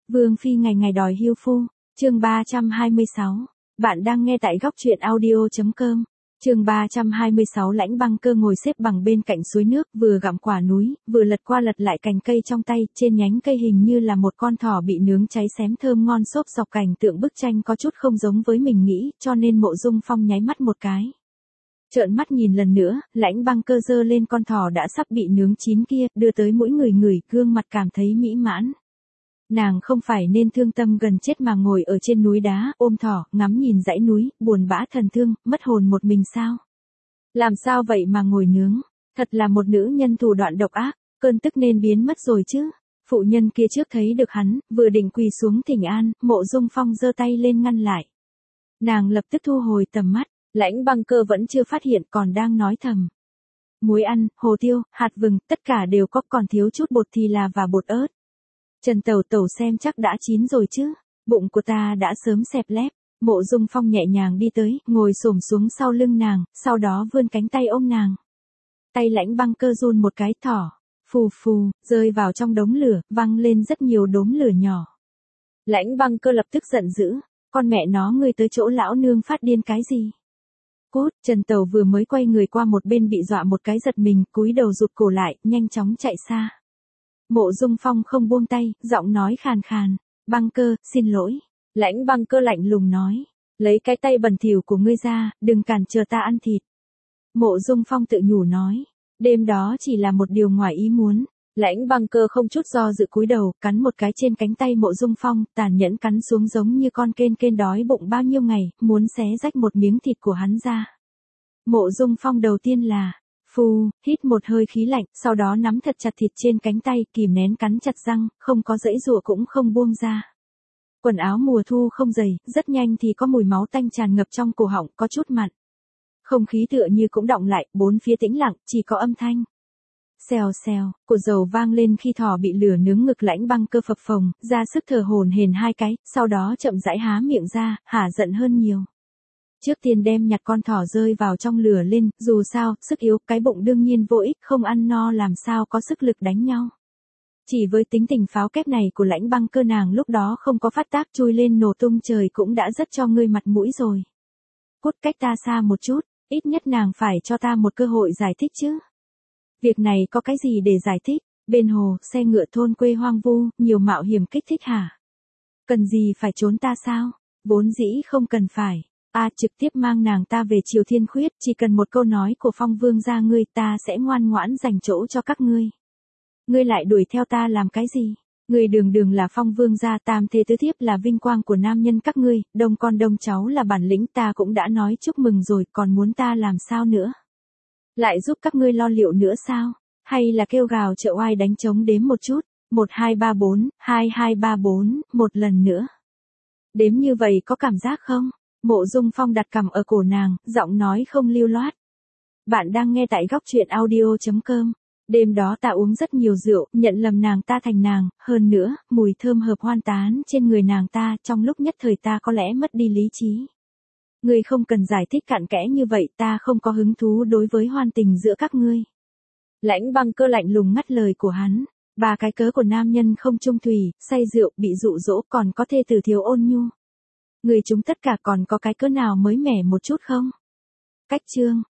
Vương phi ngày ngày đòi hiêu phu, chương 326. Bạn đang nghe tại góc truyện audio.com. Chương 326. Lãnh Băng Cơ ngồi xếp bằng bên cạnh suối nước, vừa gặm quả núi, vừa lật qua lật lại cành cây trong tay, trên nhánh cây hình như là một con thỏ bị nướng cháy xém thơm ngon xốp dọc cảnh tượng bức tranh có chút không giống với mình nghĩ, cho nên Mộ Dung Phong nháy mắt một cái. Trợn mắt nhìn lần nữa, Lãnh Băng Cơ giơ lên con thỏ đã sắp bị nướng chín kia, đưa tới mũi người ngửi, gương mặt cảm thấy mỹ mãn. Nàng không phải nên thương tâm gần chết mà ngồi ở trên núi đá, ôm thỏ, ngắm nhìn dãy núi, buồn bã thần thương, mất hồn một mình sao? Làm sao vậy mà ngồi nướng? Thật là một nữ nhân thủ đoạn độc ác, cơn tức nên biến mất rồi chứ. Phụ nhân kia trước thấy được hắn, vừa định quỳ xuống thỉnh an, Mộ Dung Phong giơ tay lên ngăn lại. Nàng lập tức thu hồi tầm mắt, Lãnh Băng Cơ vẫn chưa phát hiện, còn đang nói thầm. Muối ăn, hồ tiêu, hạt vừng, tất cả đều có, còn thiếu chút bột thì là và bột ớt. Trần Tẩu Tẩu xem chắc đã chín rồi chứ, bụng của ta đã sớm xẹp lép. Mộ Dung Phong nhẹ nhàng đi tới, ngồi xổm xuống sau lưng nàng, sau đó vươn cánh tay ôm nàng. Tay Lãnh Băng Cơ run một cái, thỏ, phù phù, rơi vào trong đống lửa, văng lên rất nhiều đốm lửa nhỏ. Lãnh Băng Cơ lập tức giận dữ, con mẹ nó ngươi tới chỗ lão nương phát điên cái gì? Cút, Trần Tẩu vừa mới quay người qua một bên bị dọa một cái giật mình, cúi đầu rụt cổ lại, nhanh chóng chạy xa. Mộ Dung Phong không buông tay, giọng nói khàn khàn, Băng Cơ, xin lỗi. Lãnh Băng Cơ lạnh lùng nói, lấy cái tay bẩn thỉu của ngươi ra, đừng cản trở ta ăn thịt. Mộ Dung Phong tự nhủ nói, đêm đó chỉ là một điều ngoài ý muốn. Lãnh Băng Cơ không chút do dự cúi đầu, cắn một cái trên cánh tay Mộ Dung Phong, tàn nhẫn cắn xuống giống như con kên đói bụng bao nhiêu ngày, muốn xé rách một miếng thịt của hắn ra. Mộ Dung Phong đầu tiên là phù, hít một hơi khí lạnh, sau đó nắm thật chặt thịt trên cánh tay, kìm nén cắn chặt răng, không có giãy giụa cũng không buông ra. Quần áo mùa thu không dày, rất nhanh thì có mùi máu tanh tràn ngập trong cổ họng, có chút mặn. Không khí tựa như cũng đọng lại, bốn phía tĩnh lặng, chỉ có âm thanh. Xèo xèo, cột dầu vang lên khi thỏ bị lửa nướng ngực. Lãnh Băng Cơ phập phồng, ra sức thở hổn hển hai cái, sau đó chậm rãi há miệng ra, hả giận hơn nhiều. Trước tiên đem nhặt con thỏ rơi vào trong lửa lên, dù sao, sức yếu, cái bụng đương nhiên vô ích, không ăn no làm sao có sức lực đánh nhau. Chỉ với tính tình pháo kép này của Lãnh Băng Cơ, nàng lúc đó không có phát tác chui lên nổ tung trời cũng đã rất cho ngươi mặt mũi rồi. Cút cách ta xa một chút, ít nhất nàng phải cho ta một cơ hội giải thích chứ. Việc này có cái gì để giải thích, bên hồ, xe ngựa thôn quê hoang vu, nhiều mạo hiểm kích thích hả? Cần gì phải trốn ta sao? Vốn dĩ không cần phải. Trực tiếp mang nàng ta về Triều Thiên Khuyết, chỉ cần một câu nói của Phong Vương gia ngươi, ta sẽ ngoan ngoãn dành chỗ cho các ngươi. Ngươi lại đuổi theo ta làm cái gì? Ngươi đường đường là Phong Vương gia, tam thế tứ thiếp là vinh quang của nam nhân các ngươi, đông con đông cháu là bản lĩnh, ta cũng đã nói chúc mừng rồi, còn muốn ta làm sao nữa? Lại giúp các ngươi lo liệu nữa sao? Hay là kêu gào trợ oai đánh trống đếm một chút, 1 2 3 4, 2 2 3 4, một lần nữa. Đếm như vậy có cảm giác không? Mộ Dung Phong đặt cằm ở cổ nàng, giọng nói không lưu loát. Bạn đang nghe tại góc truyện audio.com. Đêm đó ta uống rất nhiều rượu, nhận lầm nàng ta thành nàng, hơn nữa, mùi thơm hợp hoan tán trên người nàng ta, trong lúc nhất thời ta có lẽ mất đi lý trí. Ngươi không cần giải thích cặn kẽ như vậy, ta không có hứng thú đối với hoan tình giữa các ngươi. Lãnh Băng Cơ lạnh lùng ngắt lời của hắn. Ba cái cớ của nam nhân không trung thủy, say rượu, bị dụ dỗ, còn có thê tử thiếu ôn nhu. Người chúng tất cả còn có cái cớ nào mới mẻ một chút không? Cách chương.